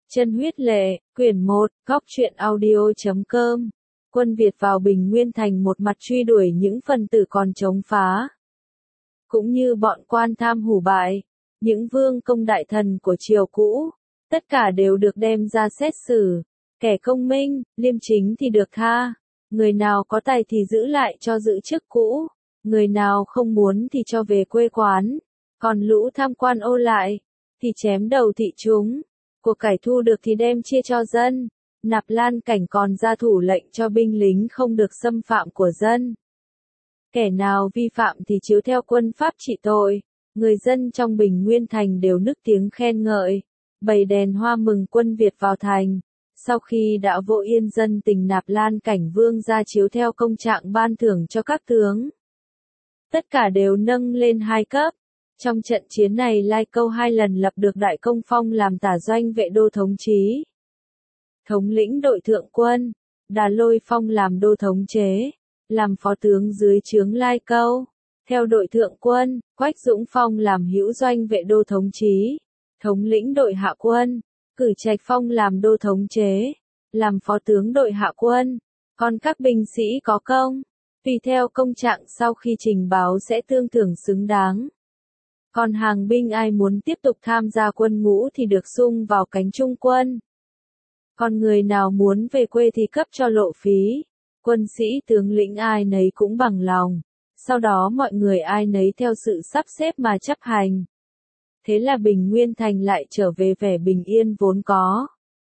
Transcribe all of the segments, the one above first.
Chân huyết lệ, quyển 1, góc truyện audio.com. Quân Việt vào Bình Nguyên Thành một mặt truy đuổi những phần tử còn chống phá. Cũng như bọn quan tham hủ bại, những vương công đại thần của triều cũ, tất cả đều được đem ra xét xử. Kẻ công minh, liêm chính thì được tha. Người nào có tài thì giữ lại cho giữ chức cũ. Người nào không muốn thì cho về quê quán. Còn lũ tham quan ô lại, thì chém đầu thị chúng. Của cải thu được thì đem chia cho dân. Nạp Lan Cảnh còn ra thủ lệnh cho binh lính không được xâm phạm của dân. Kẻ nào vi phạm thì chiếu theo quân pháp trị tội. Người dân trong Bình Nguyên Thành đều nức tiếng khen ngợi, bày đèn hoa mừng quân Việt vào thành. Sau khi đã vỗ yên dân tình, Nạp Lan Cảnh vương ra chiếu theo công trạng ban thưởng cho các tướng. Tất cả đều nâng lên 2 cấp. Trong trận chiến này Lai Câu 2 lần lập được đại công phong làm tả doanh vệ đô thống chí. Thống lĩnh đội thượng quân, Đà Lôi phong làm đô thống chế, làm phó tướng dưới trướng Lai Câu. Theo đội thượng quân, Quách Dũng phong làm hữu doanh vệ đô thống chí, thống lĩnh đội hạ quân. Cử Trạch phong làm đô thống chế, làm phó tướng đội hạ quân. Còn các binh sĩ có công, tùy theo công trạng sau khi trình báo sẽ tương thưởng xứng đáng. Còn hàng binh ai muốn tiếp tục tham gia quân ngũ thì được sung vào cánh trung quân. Còn người nào muốn về quê thì cấp cho lộ phí. Quân sĩ tướng lĩnh ai nấy cũng bằng lòng. Sau đó mọi người ai nấy theo sự sắp xếp mà chấp hành. Thế là Bình Nguyên Thành lại trở về vẻ bình yên vốn có.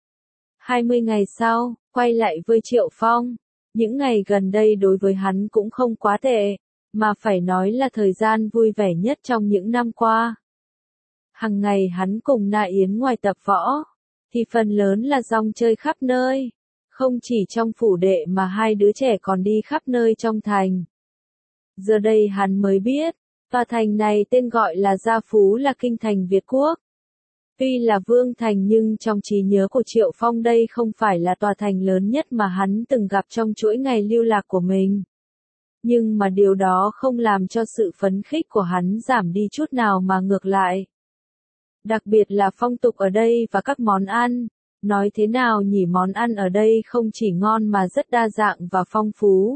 20 ngày sau, quay lại với Triệu Phong. Những ngày gần đây đối với hắn cũng không quá tệ, mà phải nói là thời gian vui vẻ nhất trong những năm qua. Hằng ngày hắn cùng Na Yến ngoài tập võ, thì phần lớn là rong chơi khắp nơi. Không chỉ trong phủ đệ mà hai đứa trẻ còn đi khắp nơi trong thành. Giờ đây hắn mới biết, tòa thành này tên gọi là Gia Phú là kinh thành Việt Quốc. Tuy là vương thành nhưng trong trí nhớ của Triệu Phong đây không phải là tòa thành lớn nhất mà hắn từng gặp trong chuỗi ngày lưu lạc của mình. Nhưng mà điều đó không làm cho sự phấn khích của hắn giảm đi chút nào mà ngược lại. Đặc biệt là phong tục ở đây và các món ăn. Nói thế nào nhỉ, món ăn ở đây không chỉ ngon mà rất đa dạng và phong phú.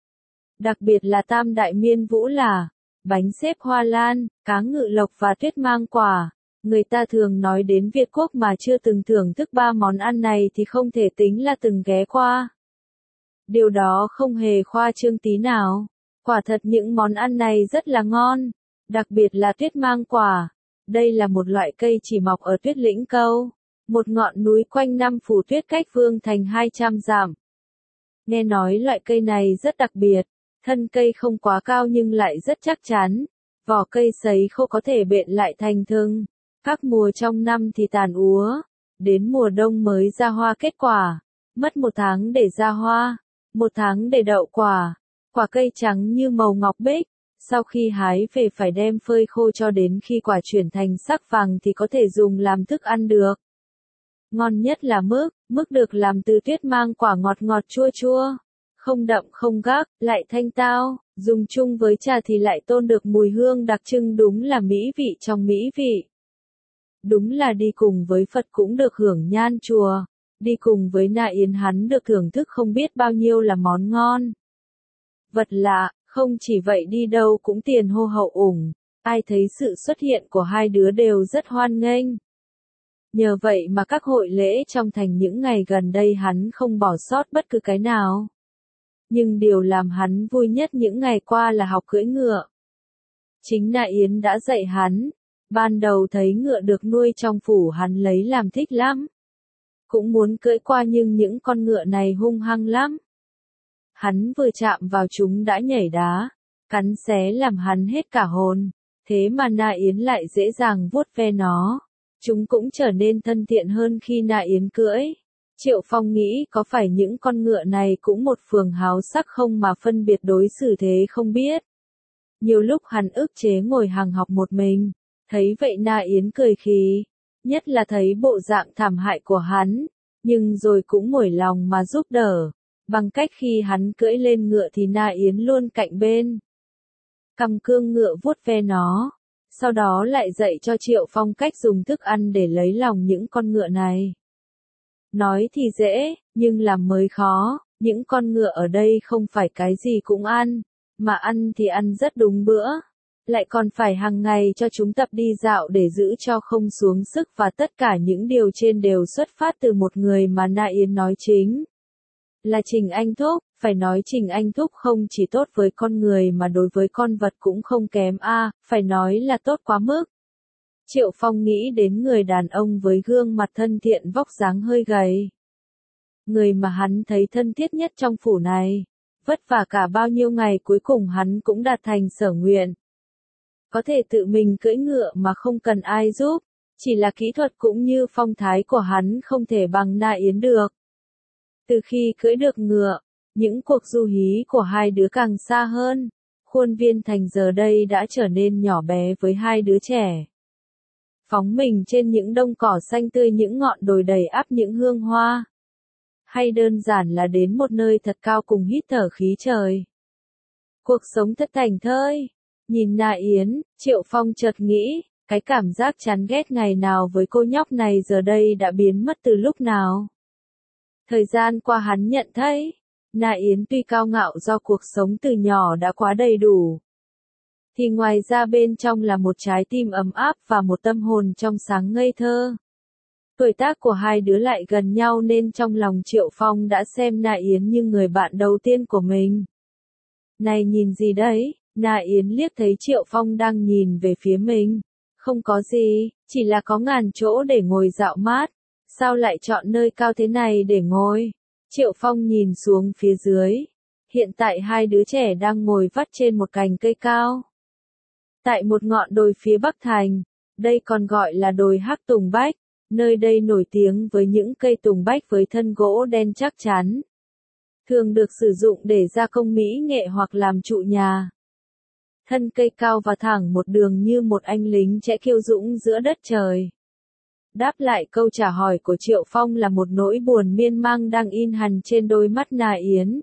Đặc biệt là tam đại miên vũ là bánh xếp hoa lan, cá ngự lộc và tuyết mang quả. Người ta thường nói đến Việt Quốc mà chưa từng thưởng thức 3 món ăn này thì không thể tính là từng ghé qua. Điều đó không hề khoa trương tí nào. Quả thật những món ăn này rất là ngon. Đặc biệt là tuyết mang quả. Đây là một loại cây chỉ mọc ở Tuyết Lĩnh Câu, một ngọn núi quanh năm phủ tuyết cách vương thành 200 dặm. Nghe nói loại cây này rất đặc biệt. Thân cây không quá cao nhưng lại rất chắc chắn. Vỏ cây sấy khô có thể bện lại thành thừng. Các mùa trong năm thì tàn úa. Đến mùa đông mới ra hoa kết quả. Mất 1 tháng để ra hoa. 1 tháng để đậu quả. Quả cây trắng như màu ngọc bích. Sau khi hái về phải đem phơi khô cho đến khi quả chuyển thành sắc vàng thì có thể dùng làm thức ăn được. Ngon nhất là mứt được làm từ tuyết mang quả ngọt ngọt chua chua. Không đậm không gắt, lại thanh tao, dùng chung với trà thì lại tôn được mùi hương đặc trưng, đúng là mỹ vị trong mỹ vị. Đúng là đi cùng với Phật cũng được hưởng nhan chùa, đi cùng với Na Yến hắn được thưởng thức không biết bao nhiêu là món ngon. Vật lạ, không chỉ vậy đi đâu cũng tiền hô hậu ủng, ai thấy sự xuất hiện của hai đứa đều rất hoan nghênh. Nhờ vậy mà các hội lễ trong thành những ngày gần đây hắn không bỏ sót bất cứ cái nào. Nhưng điều làm hắn vui nhất những ngày qua là học cưỡi ngựa. Chính Na Yến đã dạy hắn. Ban đầu thấy ngựa được nuôi trong phủ hắn lấy làm thích lắm. Cũng muốn cưỡi qua nhưng những con ngựa này hung hăng lắm. Hắn vừa chạm vào chúng đã nhảy đá, cắn xé làm hắn hết cả hồn. Thế mà Na Yến lại dễ dàng vuốt ve nó. Chúng cũng trở nên thân thiện hơn khi Na Yến cưỡi. Triệu Phong nghĩ có phải những con ngựa này cũng một phường háo sắc không mà phân biệt đối xử thế không biết. Nhiều lúc hắn ức chế ngồi hàng học một mình. Thấy vậy Na Yến cười khì. Nhất là thấy bộ dạng thảm hại của hắn. Nhưng rồi cũng mỏi lòng mà giúp đỡ. Bằng cách khi hắn cưỡi lên ngựa thì Na Yến luôn cạnh bên. Cầm cương ngựa vuốt ve nó. Sau đó lại dạy cho Triệu Phong cách dùng thức ăn để lấy lòng những con ngựa này. Nói thì dễ, nhưng làm mới khó, những con ngựa ở đây không phải cái gì cũng ăn, mà ăn thì ăn rất đúng bữa. Lại còn phải hàng ngày cho chúng tập đi dạo để giữ cho không xuống sức và tất cả những điều trên đều xuất phát từ một người mà Na Yến nói chính là Trình Anh Thúc. Phải nói Trình Anh Thúc không chỉ tốt với con người mà đối với con vật cũng không kém phải nói là tốt quá mức. Triệu Phong nghĩ đến người đàn ông với gương mặt thân thiện vóc dáng hơi gầy. Người mà hắn thấy thân thiết nhất trong phủ này. Vất vả cả bao nhiêu ngày cuối cùng hắn cũng đạt thành sở nguyện. Có thể tự mình cưỡi ngựa mà không cần ai giúp. Chỉ là kỹ thuật cũng như phong thái của hắn không thể bằng Na Yến được. Từ khi cưỡi được ngựa, những cuộc du hí của hai đứa càng xa hơn. Khuôn viên thành giờ đây đã trở nên nhỏ bé với hai đứa trẻ. Phóng mình trên những đồng cỏ xanh tươi, những ngọn đồi đầy ắp những hương hoa. Hay đơn giản là đến một nơi thật cao cùng hít thở khí trời. Cuộc sống thật thảnh thơi. Nhìn Na Yến, Triệu Phong chợt nghĩ, cái cảm giác chán ghét ngày nào với cô nhóc này giờ đây đã biến mất từ lúc nào. Thời gian qua hắn nhận thấy, Na Yến tuy cao ngạo do cuộc sống từ nhỏ đã quá đầy đủ, thì ngoài ra bên trong là một trái tim ấm áp và một tâm hồn trong sáng ngây thơ. Tuổi tác của hai đứa lại gần nhau nên trong lòng Triệu Phong đã xem Na Yến như người bạn đầu tiên của mình. Này nhìn gì đấy? Na Yến liếc thấy Triệu Phong đang nhìn về phía mình. Không có gì, chỉ là có ngàn chỗ để ngồi dạo mát. Sao lại chọn nơi cao thế này để ngồi? Triệu Phong nhìn xuống phía dưới. Hiện tại hai đứa trẻ đang ngồi vắt trên một cành cây cao. Tại một ngọn đồi phía Bắc Thành, đây còn gọi là đồi Hắc Tùng Bách. Nơi đây nổi tiếng với những cây tùng bách với thân gỗ đen chắc chắn. Thường được sử dụng để gia công mỹ nghệ hoặc làm trụ nhà. Thân cây cao và thẳng một đường như một anh lính trẻ kiêu dũng giữa đất trời. Đáp lại câu trả hỏi của Triệu Phong là một nỗi buồn miên man đang in hằn trên đôi mắt Na Yến.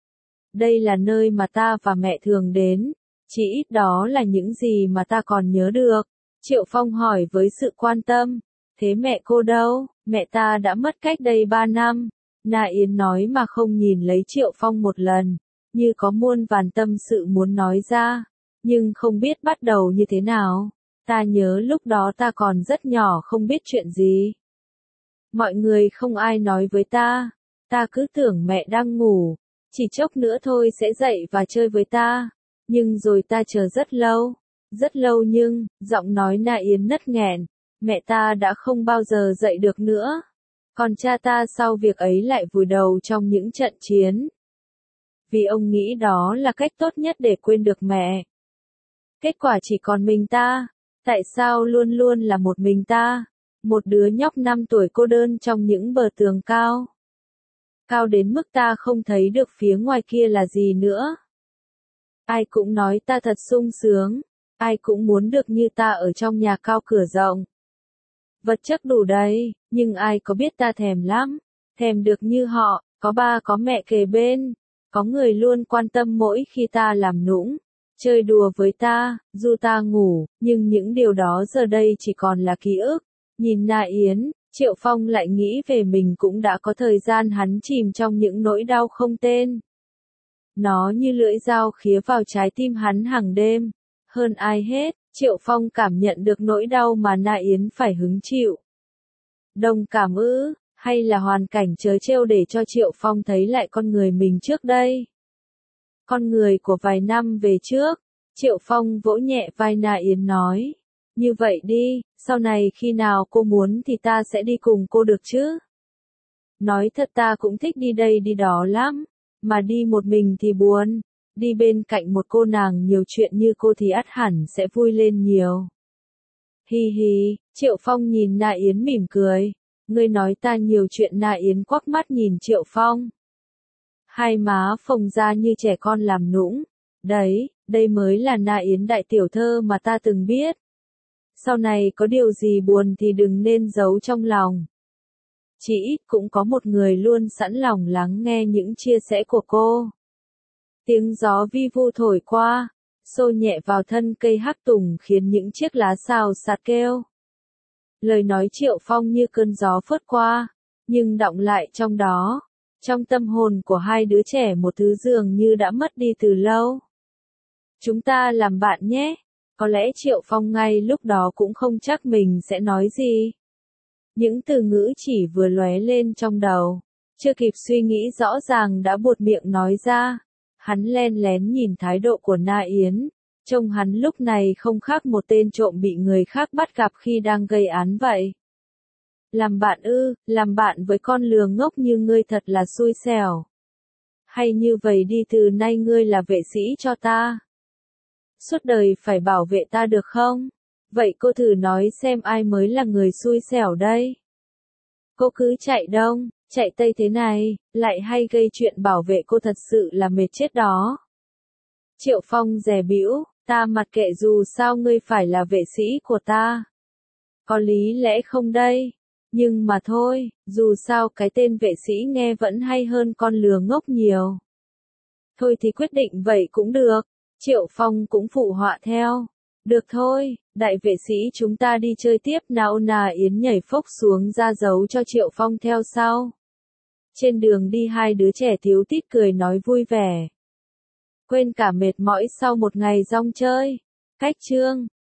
Đây là nơi mà ta và mẹ thường đến, chỉ ít đó là những gì mà ta còn nhớ được. Triệu Phong hỏi với sự quan tâm. Thế mẹ cô đâu? Mẹ ta đã mất cách đây 3 năm. Na Yến nói mà không nhìn lấy Triệu Phong một lần, như có muôn vàn tâm sự muốn nói ra, nhưng không biết bắt đầu như thế nào. Ta nhớ lúc đó ta còn rất nhỏ không biết chuyện gì. Mọi người không ai nói với ta cứ tưởng mẹ đang ngủ, chỉ chốc nữa thôi sẽ dậy và chơi với ta. Nhưng rồi ta chờ rất lâu nhưng, giọng nói Na Yến nấc nghẹn. Mẹ ta đã không bao giờ dậy được nữa. Còn cha ta sau việc ấy lại vùi đầu trong những trận chiến. Vì ông nghĩ đó là cách tốt nhất để quên được mẹ. Kết quả chỉ còn mình ta. Tại sao luôn luôn là một mình ta? Một đứa nhóc 5 tuổi cô đơn trong những bờ tường cao. Cao đến mức ta không thấy được phía ngoài kia là gì nữa. Ai cũng nói ta thật sung sướng. Ai cũng muốn được như ta ở trong nhà cao cửa rộng. Vật chất đủ đầy, nhưng ai có biết ta thèm lắm, thèm được như họ, có ba có mẹ kề bên, có người luôn quan tâm mỗi khi ta làm nũng, chơi đùa với ta, dù ta ngủ, nhưng những điều đó giờ đây chỉ còn là ký ức. Nhìn Na Yến, Triệu Phong lại nghĩ về mình cũng đã có thời gian hắn chìm trong những nỗi đau không tên. Nó như lưỡi dao khía vào trái tim hắn hàng đêm. Hơn ai hết, Triệu Phong cảm nhận được nỗi đau mà Na Yến phải hứng chịu. Đồng cảm ư, hay là hoàn cảnh trớ trêu để cho Triệu Phong thấy lại con người mình trước đây. Con người của vài năm về trước, Triệu Phong vỗ nhẹ vai Na Yến nói. Như vậy đi, sau này khi nào cô muốn thì ta sẽ đi cùng cô được chứ? Nói thật ta cũng thích đi đây đi đó lắm, mà đi một mình thì buồn. Đi bên cạnh một cô nàng nhiều chuyện như cô thì ắt hẳn sẽ vui lên nhiều. Hi hi, Triệu Phong nhìn Na Yến mỉm cười. Ngươi nói ta nhiều chuyện. Na Yến quắc mắt nhìn Triệu Phong. Hai má phồng ra như trẻ con làm nũng. Đấy, đây mới là Na Yến đại tiểu thơ mà ta từng biết. Sau này có điều gì buồn thì đừng nên giấu trong lòng. Chỉ ít cũng có một người luôn sẵn lòng lắng nghe những chia sẻ của cô. Tiếng gió vi vu thổi qua, xô nhẹ vào thân cây hắc tùng khiến những chiếc lá xào xạc kêu. Lời nói Triệu Phong như cơn gió phớt qua, nhưng đọng lại trong đó. Trong tâm hồn của hai đứa trẻ một thứ dường như đã mất đi từ lâu. Chúng ta làm bạn nhé. Có lẽ Triệu Phong ngay lúc đó cũng không chắc mình sẽ nói gì. Những từ ngữ chỉ vừa lóe lên trong đầu. Chưa kịp suy nghĩ rõ ràng đã buột miệng nói ra. Hắn len lén nhìn thái độ của Na Yến. Trông hắn lúc này không khác một tên trộm bị người khác bắt gặp khi đang gây án vậy. Làm bạn ư, làm bạn với con lừa ngốc như ngươi thật là xui xẻo. Hay như vậy đi từ nay ngươi là vệ sĩ cho ta. Suốt đời phải bảo vệ ta được không? Vậy cô thử nói xem ai mới là người xui xẻo đây? Cô cứ chạy đông, chạy tây thế này, lại hay gây chuyện bảo vệ cô thật sự là mệt chết đó. Triệu Phong dè bĩu, ta mặc kệ dù sao ngươi phải là vệ sĩ của ta. Có lý lẽ không đây? Nhưng mà thôi, dù sao cái tên vệ sĩ nghe vẫn hay hơn con lừa ngốc nhiều. Thôi thì quyết định vậy cũng được. Triệu Phong cũng phụ họa theo. Được thôi, đại vệ sĩ chúng ta đi chơi tiếp nào. Na Yến nhảy phốc xuống ra dấu cho Triệu Phong theo sau. Trên đường đi hai đứa trẻ tíu tít cười nói vui vẻ. Quên cả mệt mỏi sau một ngày rong chơi. Cách chương